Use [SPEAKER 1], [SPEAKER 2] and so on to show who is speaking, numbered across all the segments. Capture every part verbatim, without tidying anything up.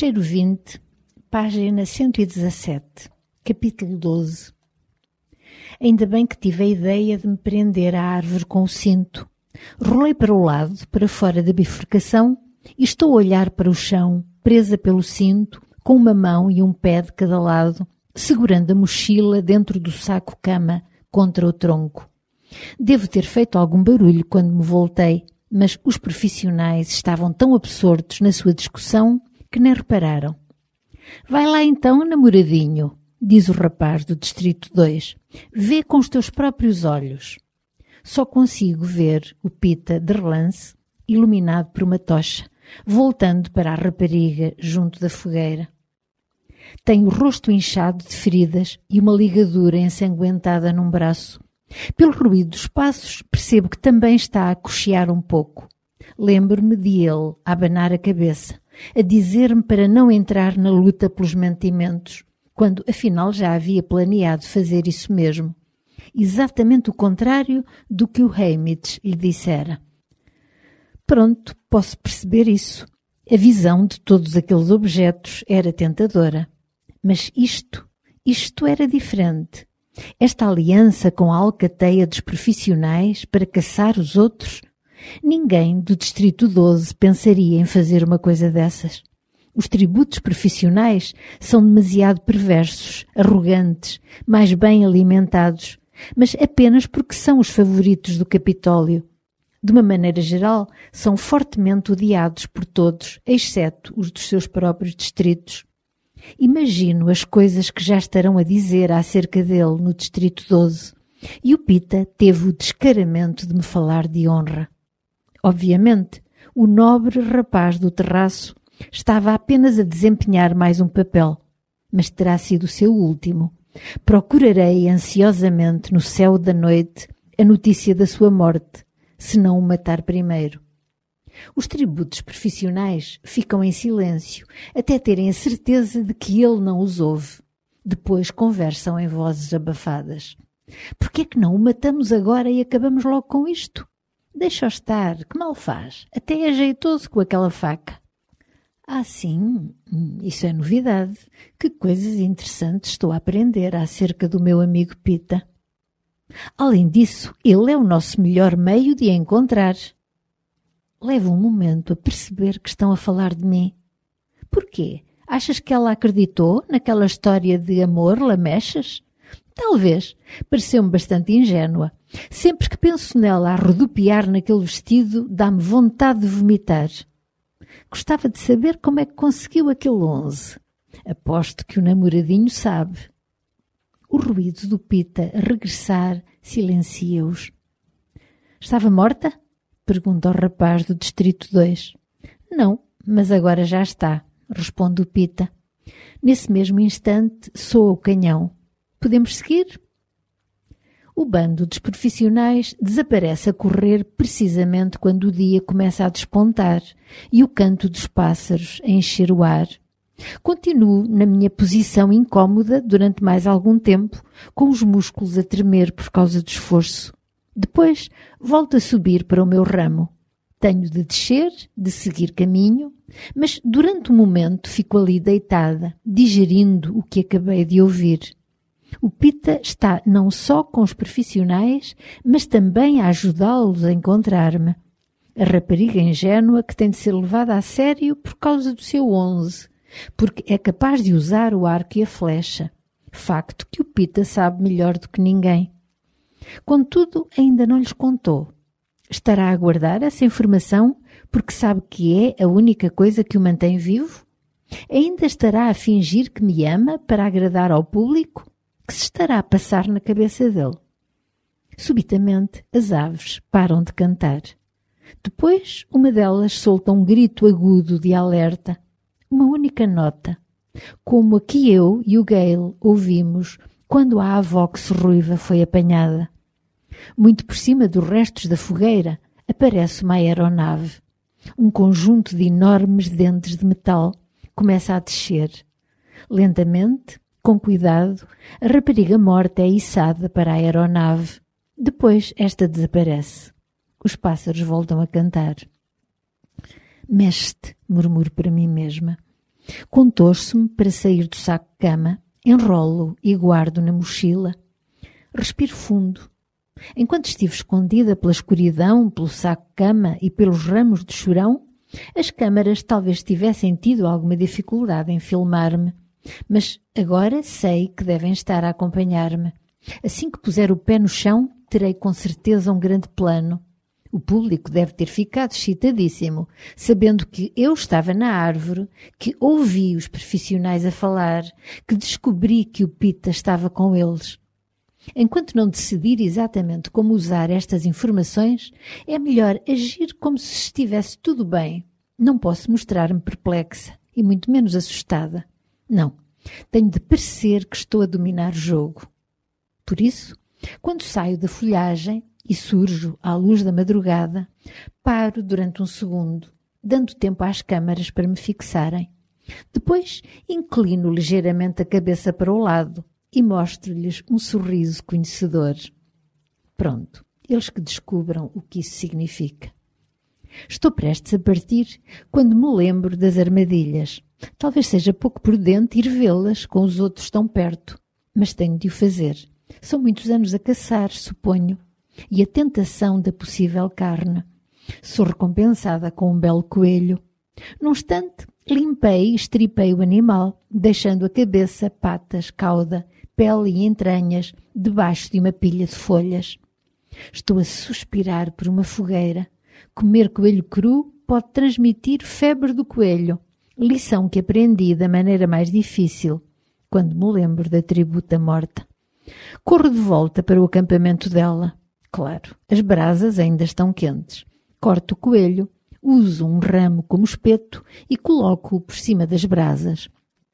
[SPEAKER 1] Fecheiro vinte, página cento e dezassete, capítulo doze. Ainda bem que tive a ideia de me prender à árvore com o cinto. Rolei para o lado, para fora da bifurcação, e estou a olhar para o chão, presa pelo cinto, com uma mão e um pé de cada lado, segurando a mochila dentro do saco-cama contra o tronco. Devo ter feito algum barulho quando me voltei, mas os profissionais estavam tão absortos na sua discussão que nem repararam. Vai lá então, namoradinho, diz o rapaz do Distrito dois. Vê com os teus próprios olhos. Só consigo ver o Pita de relance, iluminado por uma tocha, voltando para a rapariga junto da fogueira. Tem o rosto inchado de feridas e uma ligadura ensanguentada num braço. Pelo ruído dos passos, percebo que também está a cochear um pouco. Lembro-me de ele a abanar a cabeça, a dizer-me para não entrar na luta pelos mantimentos, quando afinal já havia planeado fazer isso mesmo. Exatamente o contrário do que o Haymitch lhe dissera. Pronto, posso perceber isso. A visão de todos aqueles objetos era tentadora. Mas isto, isto era diferente. Esta aliança com a alcateia dos profissionais para caçar os outros? Ninguém do Distrito doze pensaria em fazer uma coisa dessas. Os tributos profissionais são demasiado perversos, arrogantes, mais bem alimentados, mas apenas porque são os favoritos do Capitólio. De uma maneira geral, são fortemente odiados por todos, exceto os dos seus próprios distritos. Imagino as coisas que já estarão a dizer acerca dele no Distrito doze, e o Pita teve o descaramento de me falar de honra. Obviamente, o nobre rapaz do terraço estava apenas a desempenhar mais um papel, mas terá sido o seu último. Procurarei ansiosamente no céu da noite a notícia da sua morte, se não o matar primeiro. Os tributos profissionais ficam em silêncio, até terem a certeza de que ele não os ouve. Depois conversam em vozes abafadas. Por que é que não o matamos agora e acabamos logo com isto? Deixa-o estar, que mal faz. Até é jeitoso com aquela faca. Ah, sim, isso é novidade. Que coisas interessantes estou a aprender acerca do meu amigo Pita. Além disso, ele é o nosso melhor meio de a encontrar. Levo um momento a perceber que estão a falar de mim. Porquê? Achas que ela acreditou naquela história de amor, lamechas? Talvez. Pareceu-me bastante ingênua. Sempre que penso nela a rodopiar naquele vestido, dá-me vontade de vomitar. Gostava de saber como é que conseguiu aquele onze. Aposto que o namoradinho sabe. O ruído do Pita a regressar silencia-os. Estava morta? Pergunta o rapaz do Distrito dois. Não, mas agora já está, responde o Pita. Nesse mesmo instante soa o canhão. Podemos seguir? O bando dos profissionais desaparece a correr precisamente quando o dia começa a despontar e o canto dos pássaros a encher o ar. Continuo na minha posição incómoda durante mais algum tempo, com os músculos a tremer por causa do esforço. Depois volto a subir para o meu ramo. Tenho de descer, de seguir caminho, mas durante um momento fico ali deitada, digerindo o que acabei de ouvir. O Pita está não só com os profissionais, mas também a ajudá-los a encontrar-me. A rapariga ingênua que tem de ser levada a sério por causa do seu onze, porque é capaz de usar o arco e a flecha, facto que o Pita sabe melhor do que ninguém. Contudo, ainda não lhes contou. Estará a guardar essa informação porque sabe que é a única coisa que o mantém vivo? Ainda estará a fingir que me ama para agradar ao público? Que se estará a passar na cabeça dele? Subitamente, as aves param de cantar. Depois, uma delas solta um grito agudo de alerta. Uma única nota, como a que eu e o Gale ouvimos quando a Avox ruiva foi apanhada. Muito por cima dos restos da fogueira aparece uma aeronave. Um conjunto de enormes dentes de metal começa a descer. Lentamente, com cuidado, a rapariga morta é içada para a aeronave. Depois esta desaparece. Os pássaros voltam a cantar. Mexe-te, murmuro para mim mesma. Contorço-me para sair do saco-cama, enrolo e guardo na mochila. Respiro fundo. Enquanto estive escondida pela escuridão, pelo saco-cama e pelos ramos de chorão, as câmaras talvez tivessem tido alguma dificuldade em filmar-me, mas agora sei que devem estar a acompanhar-me. Assim que puser o pé no chão, terei com certeza um grande plano. O público deve ter ficado excitadíssimo, sabendo que eu estava na árvore, que ouvi os profissionais a falar, que descobri que o Pita estava com eles. Enquanto não decidir exatamente como usar estas informações, é melhor agir como se estivesse tudo bem. Não posso mostrar-me perplexa e muito menos assustada. Não, tenho de parecer que estou a dominar o jogo. Por isso, quando saio da folhagem e surjo à luz da madrugada, paro durante um segundo, dando tempo às câmaras para me fixarem. Depois inclino ligeiramente a cabeça para o lado e mostro-lhes um sorriso conhecedor. Pronto, eles que descubram o que isso significa. Estou prestes a partir quando me lembro das armadilhas. Talvez seja pouco prudente ir vê-las com os outros tão perto, mas tenho de o fazer. São muitos anos a caçar, suponho, e a tentação da possível carne. Sou recompensada com um belo coelho. Num instante, limpei e estripei o animal, deixando a cabeça, patas, cauda, pele e entranhas debaixo de uma pilha de folhas. Estou a suspirar por uma fogueira. Comer coelho cru pode transmitir febre do coelho, lição que aprendi da maneira mais difícil, quando me lembro da tributa morta. Corro de volta para o acampamento dela. Claro, as brasas ainda estão quentes. Corto o coelho, uso um ramo como espeto e coloco-o por cima das brasas.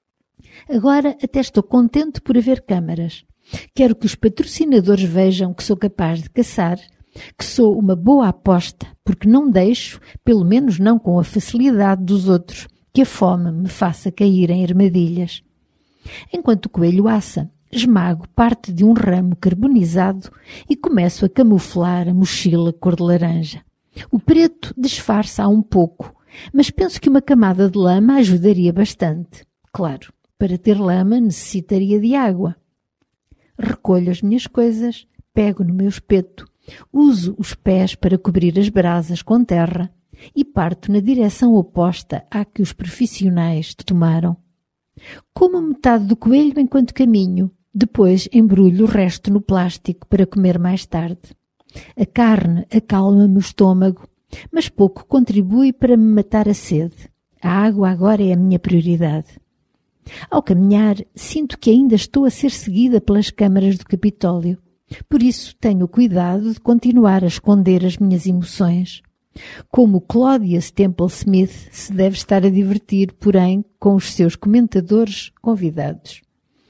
[SPEAKER 1] Agora até estou contente por haver câmaras. Quero que os patrocinadores vejam que sou capaz de caçar, que sou uma boa aposta, porque não deixo, pelo menos não com a facilidade dos outros, que a fome me faça cair em armadilhas. Enquanto o coelho assa, esmago parte de um ramo carbonizado e começo a camuflar a mochila cor de laranja. O preto disfarça um pouco, mas penso que uma camada de lama ajudaria bastante. Claro, para ter lama necessitaria de água. Recolho as minhas coisas, pego no meu espeto, uso os pés para cobrir as brasas com terra e parto na direção oposta à que os profissionais tomaram. Como metade do coelho enquanto caminho, depois embrulho o resto no plástico para comer mais tarde. A carne acalma-me o estômago, mas pouco contribui para me matar a sede. A água agora é a minha prioridade. Ao caminhar, sinto que ainda estou a ser seguida pelas câmaras do Capitólio. Por isso tenho o cuidado de continuar a esconder as minhas emoções. Como Claudius Temple Smith se deve estar a divertir, porém, com os seus comentadores convidados.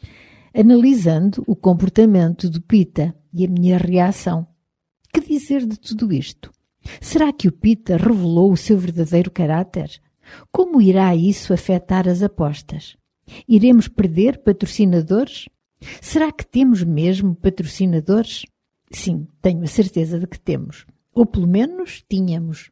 [SPEAKER 1] Analisando o comportamento do Pita e a minha reação. Que dizer de tudo isto? Será que o Pita revelou o seu verdadeiro caráter? Como irá isso afetar as apostas? Iremos perder patrocinadores? Será que temos mesmo patrocinadores? Sim, tenho a certeza de que temos. Ou pelo menos tínhamos.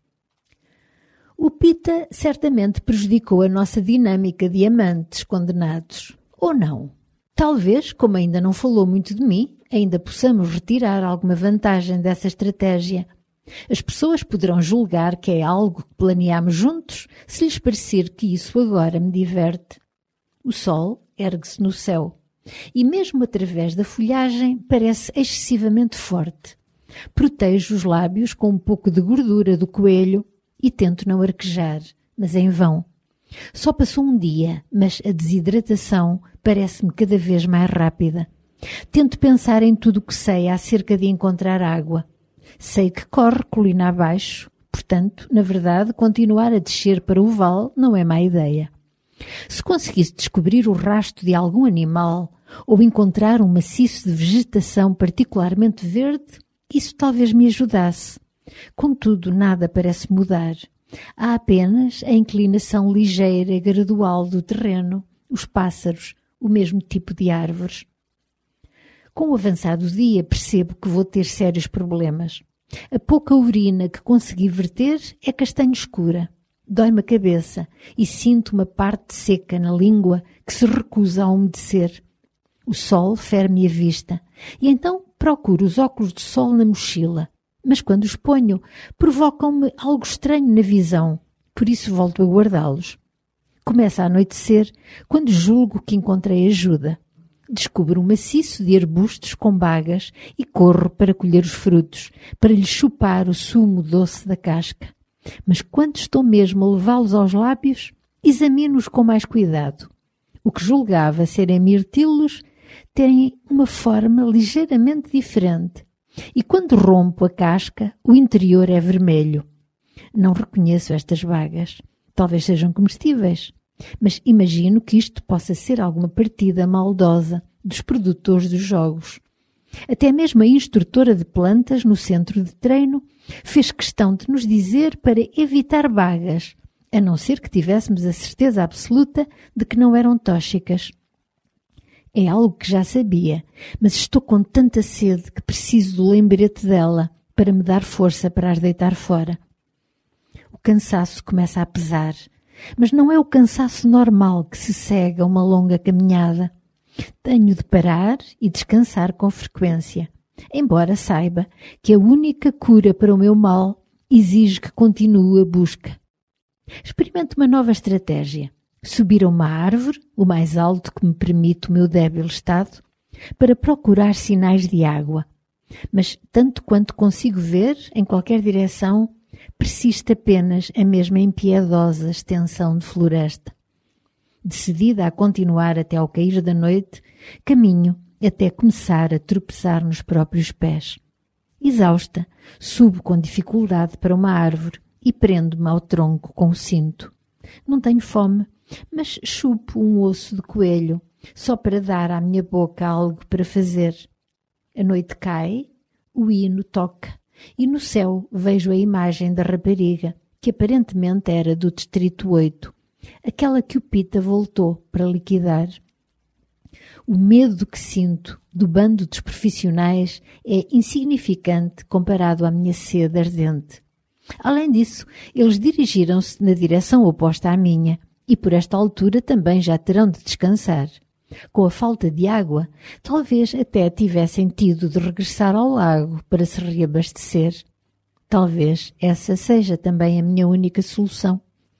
[SPEAKER 1] O Pita certamente prejudicou a nossa dinâmica de amantes condenados. Ou não? Talvez, como ainda não falou muito de mim, ainda possamos retirar alguma vantagem dessa estratégia. As pessoas poderão julgar que é algo que planeamos juntos se lhes parecer que isso agora me diverte. O sol ergue-se no céu e mesmo através da folhagem parece excessivamente forte. Protejo os lábios com um pouco de gordura do coelho e tento não arquejar, mas em vão. Só passou um dia, mas a desidratação parece-me cada vez mais rápida. Tento pensar em tudo o que sei acerca de encontrar água. Sei que corre colina abaixo, portanto, na verdade, continuar a descer para o vale não é má ideia. Se conseguisse descobrir o rastro de algum animal ou encontrar um maciço de vegetação particularmente verde, isso talvez me ajudasse. Contudo, nada parece mudar. Há apenas a inclinação ligeira e gradual do terreno, os pássaros, o mesmo tipo de árvores. Com o avançar do dia percebo que vou ter sérios problemas. A pouca urina que consegui verter é castanho escura. dói-me a cabeça e sinto uma parte seca na língua que se recusa a umedecer. O sol fere-me a vista e então procuro os óculos de sol na mochila, mas quando os ponho, provocam-me algo estranho na visão, por isso volto a guardá-los. Começa a anoitecer quando julgo que encontrei ajuda. Descubro um maciço de arbustos com bagas e corro para colher os frutos, para lhes chupar o sumo doce da casca. Mas quando estou mesmo a levá-los aos lábios, examino-os com mais cuidado. O que julgava serem mirtilos tem uma forma ligeiramente diferente. E quando rompo a casca, o interior é vermelho. Não reconheço estas bagas. Talvez sejam comestíveis. Mas imagino que isto possa ser alguma partida maldosa dos produtores dos jogos. Até mesmo a instrutora de plantas no centro de treino fez questão de nos dizer para evitar bagas, a não ser que tivéssemos a certeza absoluta de que não eram tóxicas. É algo que já sabia, mas estou com tanta sede que preciso do lembrete dela para me dar força para as deitar fora. O cansaço começa a pesar, mas não é o cansaço normal que se segue a uma longa caminhada. Tenho de parar e descansar com frequência, embora saiba que a única cura para o meu mal exige que continue a busca. Experimento uma nova estratégia. Subir a uma árvore, o mais alto que me permite o meu débil estado, para procurar sinais de água. Mas, tanto quanto consigo ver, em qualquer direção, persiste apenas a mesma impiedosa extensão de floresta. Decidida a continuar até ao cair da noite, caminho até começar a tropeçar nos próprios pés. Exausta, subo com dificuldade para uma árvore e prendo-me ao tronco com o cinto. Não tenho fome, mas chupo um osso de coelho, só para dar à minha boca algo para fazer. A noite cai, o hino toca, e no céu vejo a imagem da rapariga, que aparentemente era do distrito oito, aquela que o Pita voltou para liquidar. O medo que sinto do bando dos profissionais é insignificante comparado à minha sede ardente. Além disso, eles dirigiram-se na direção oposta à minha e por esta altura também já terão de descansar. Com a falta de água, talvez até tivessem tido de regressar ao lago para se reabastecer. Talvez essa seja também a minha única solução.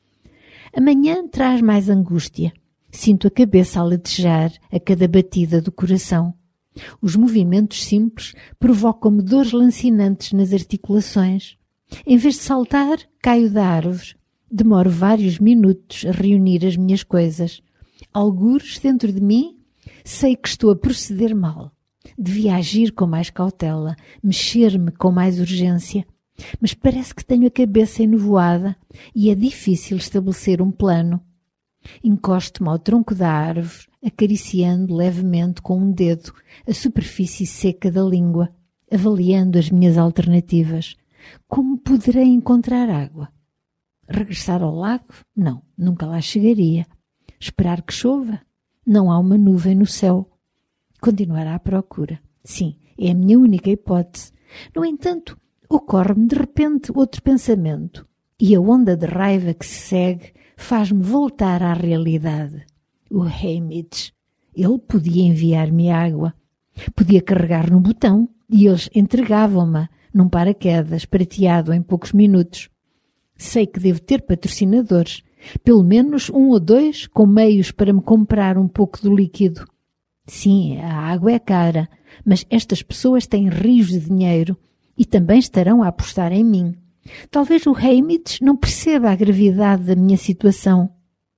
[SPEAKER 1] Amanhã traz mais angústia. Sinto a cabeça a latejar a cada batida do coração. Os movimentos simples provocam-me dores lancinantes nas articulações. Em vez de saltar, caio da árvore. Demoro vários minutos a reunir as minhas coisas. Algures dentro de mim, sei que estou a proceder mal. Devia agir com mais cautela, mexer-me com mais urgência. Mas parece que tenho a cabeça enovoada e é difícil estabelecer um plano. Encosto-me ao tronco da árvore, acariciando levemente com um dedo a superfície seca da língua, avaliando as minhas alternativas. Como poderei encontrar água? Regressar ao lago? Não, nunca lá chegaria. Esperar que chova? Não há uma nuvem no céu. Continuar à procura. Sim, é a minha única hipótese. No entanto, ocorre-me de repente outro pensamento, e a onda de raiva que se segue faz-me voltar à realidade. O Hamish, ele podia enviar-me água, podia carregar no botão e eles entregavam-me num paraquedas prateado em poucos minutos. Sei que devo ter patrocinadores, pelo menos um ou dois com meios para me comprar um pouco do líquido. Sim, a água é cara, mas estas pessoas têm rios de dinheiro e também estarão a apostar em mim. Talvez o Hamish não perceba a gravidade da minha situação.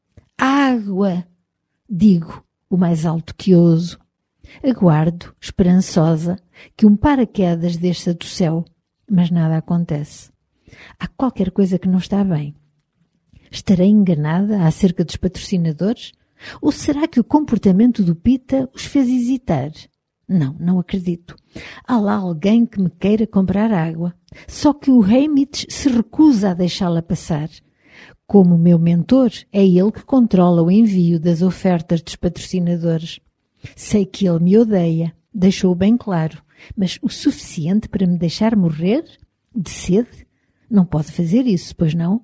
[SPEAKER 1] Água! Digo, o mais alto que ouso. Aguardo, esperançosa, que um paraquedas desça do céu, mas nada acontece. Há qualquer coisa que não está bem. Estarei enganada acerca dos patrocinadores? Ou será que o comportamento do Pita os fez hesitar? Não, não acredito. Há lá alguém que me queira comprar água. Só que o Hamish se recusa a deixá-la passar. Como o meu mentor, é ele que controla o envio das ofertas dos patrocinadores. Sei que ele me odeia, deixou bem claro, mas o suficiente para me deixar morrer? De sede? Não pode fazer isso, pois não?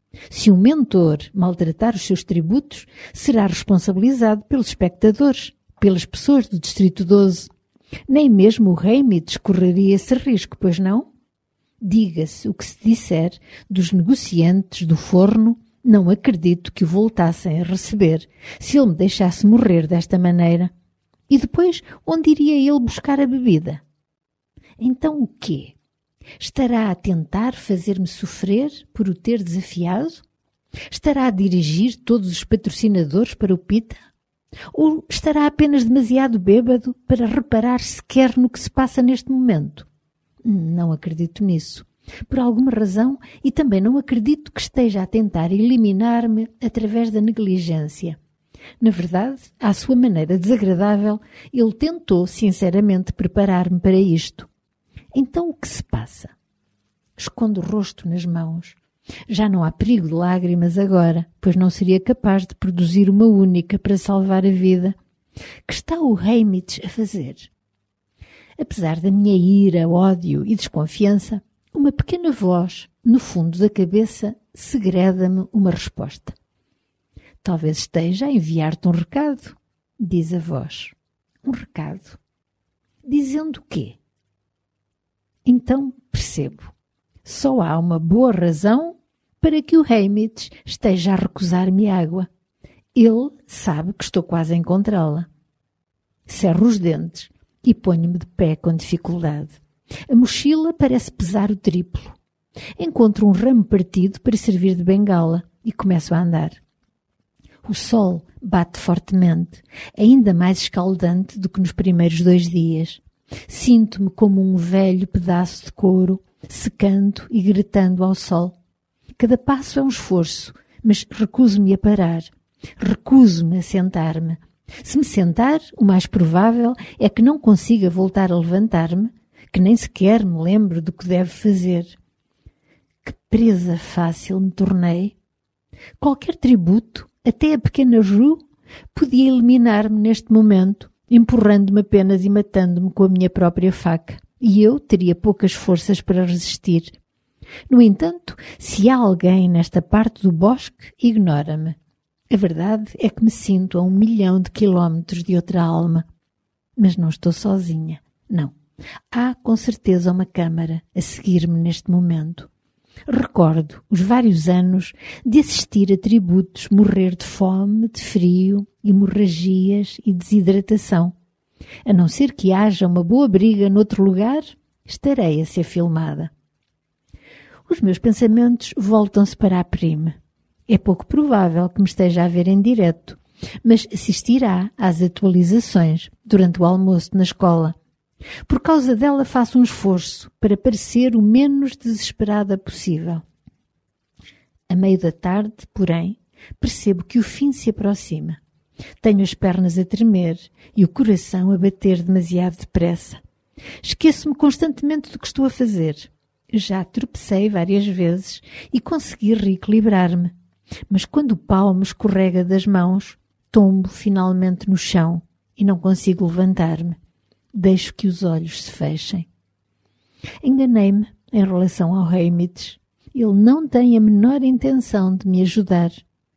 [SPEAKER 1] Se um mentor maltratar os seus tributos, será responsabilizado pelos espectadores, pelas pessoas do Distrito doze. Nem mesmo o Haymitch correria esse risco, pois não? Diga-se o que se disser dos negociantes do forno, não acredito que o voltassem a receber se ele me deixasse morrer desta maneira. E depois, onde iria ele buscar a bebida? Então o quê? Estará a tentar fazer-me sofrer por o ter desafiado? Estará a dirigir todos os patrocinadores para o Pita? Ou estará apenas demasiado bêbado para reparar sequer no que se passa neste momento? Não acredito nisso. Por alguma razão, e também não acredito que esteja a tentar eliminar-me através da negligência. Na verdade, à sua maneira desagradável, ele tentou sinceramente preparar-me para isto. Então o que se passa? Escondo o rosto nas mãos. Já não há perigo de lágrimas agora, pois não seria capaz de produzir uma única para salvar a vida. Que está o Haymitch a fazer? Apesar da minha ira, ódio e desconfiança, uma pequena voz, no fundo da cabeça, segreda-me uma resposta. Talvez esteja a enviar-te um recado, diz a voz. Um recado? Dizendo o quê? Então percebo. Só há uma boa razão para que o Haymitch esteja a recusar-me água. Ele sabe que estou quase a encontrá-la. Cerro os dentes e ponho-me de pé com dificuldade. A mochila parece pesar o triplo. Encontro um ramo partido para servir de bengala e começo a andar. O sol bate fortemente, ainda mais escaldante do que nos primeiros dois dias. Sinto-me como um velho pedaço de couro, secando e gritando ao sol. Cada passo é um esforço, mas recuso-me a parar. Recuso-me a sentar-me. Se me sentar, o mais provável é que não consiga voltar a levantar-me, que nem sequer me lembro do que deve fazer. Que presa fácil me tornei. Qualquer tributo, até a pequena Ju, podia eliminar-me neste momento, empurrando-me apenas e matando-me com a minha própria faca, e eu teria poucas forças para resistir. No entanto, se há alguém nesta parte do bosque, ignora-me. A verdade é que me sinto a um milhão de quilómetros de outra alma. Mas não estou sozinha, não. Há com certeza uma câmara a seguir-me neste momento. Recordo os vários anos de assistir a tributos morrer de fome, de frio, hemorragias e desidratação. A não ser que haja uma boa briga noutro lugar, estarei a ser filmada. Os meus pensamentos voltam-se para a prima. É pouco provável que me esteja a ver em direto, mas assistirá às atualizações durante o almoço na escola. Por causa dela faço um esforço para parecer o menos desesperada possível. A meio da tarde, porém, percebo que o fim se aproxima. Tenho as pernas a tremer e o coração a bater demasiado depressa. Esqueço-me constantemente do que estou a fazer. Já tropecei várias vezes e consegui reequilibrar-me. Mas quando o pau me escorrega das mãos, tombo finalmente no chão e não consigo levantar-me. Deixo que os olhos se fechem. Enganei-me em relação ao Haymitch. Ele não tem a menor intenção de me ajudar.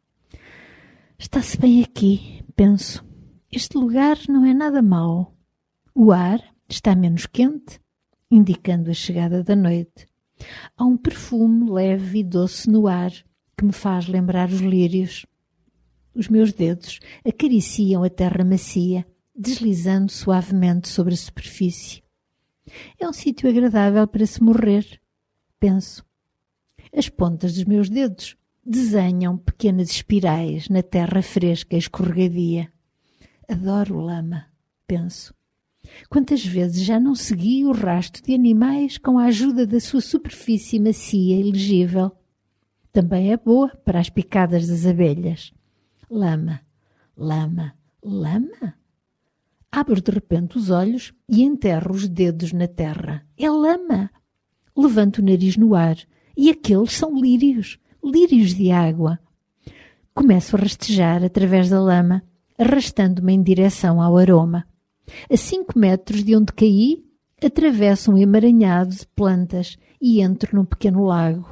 [SPEAKER 1] Está-se bem aqui, penso. Este lugar não é nada mau. O ar está menos quente, indicando a chegada da noite. Há um perfume leve e doce no ar que me faz lembrar os lírios. Os meus dedos acariciam a terra macia, deslizando suavemente sobre a superfície. É um sítio agradável para se morrer, penso. As pontas dos meus dedos desenham pequenas espirais na terra fresca e escorregadia. Adoro lama, penso. Quantas vezes já não segui o rastro de animais com a ajuda da sua superfície macia e legível. Também é boa para as picadas das abelhas. Lama, lama, lama. Abro de repente os olhos e enterro os dedos na terra. É lama. Levanto o nariz no ar e aqueles são lírios, lírios de água. Começo a rastejar através da lama, arrastando-me em direção ao aroma. A cinco metros de onde caí, atravesso um emaranhado de plantas e entro num pequeno lago.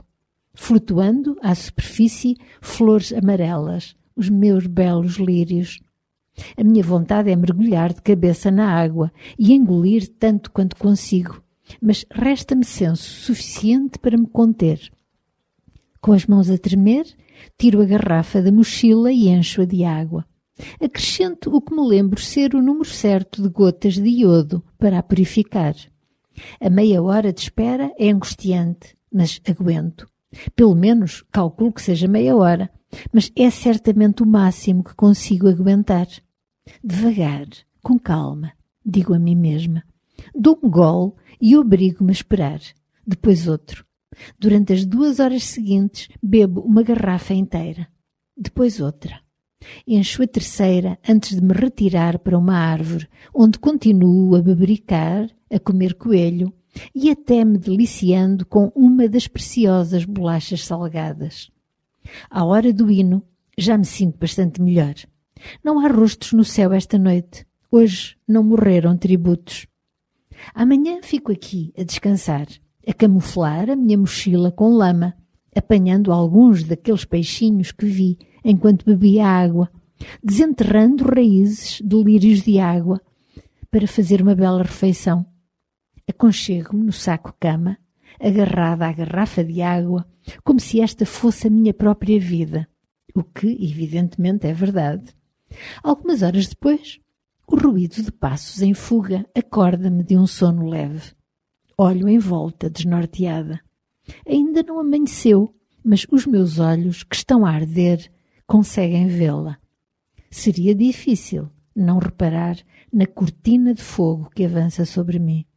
[SPEAKER 1] flutuando à superfície flores amarelas, os meus belos lírios. A minha vontade é mergulhar de cabeça na água e engolir tanto quanto consigo, mas resta-me senso suficiente para me conter. Com as mãos a tremer, tiro a garrafa da mochila e encho-a de água. Acrescento o que me lembro ser o número certo de gotas de iodo para a purificar. A meia hora de espera é angustiante, mas aguento. Pelo menos calculo que seja meia hora, mas é certamente o máximo que consigo aguentar. Devagar, com calma, digo a mim mesma. Dou um gole e obrigo-me a esperar. Depois outro. Durante as duas horas seguintes, bebo uma garrafa inteira. Depois outra. Encho a terceira antes de me retirar para uma árvore, onde continuo a bebericar, a comer coelho e até me deliciando com uma das preciosas bolachas salgadas. À hora do hino, já me sinto bastante melhor. Não há rostos no céu esta noite. Hoje não morreram tributos. Amanhã fico aqui a descansar, a camuflar a minha mochila com lama, apanhando alguns daqueles peixinhos que vi enquanto bebia água, desenterrando raízes de lírios de água para fazer uma bela refeição. Aconchego-me no saco-cama, agarrada à garrafa de água, como se esta fosse a minha própria vida, o que, evidentemente, é verdade. Algumas horas depois, o ruído de passos em fuga acorda-me de um sono leve. Olho em volta, desnorteada. Ainda não amanheceu, mas os meus olhos, que estão a arder, conseguem vê-la. Seria difícil não reparar na cortina de fogo que avança sobre mim.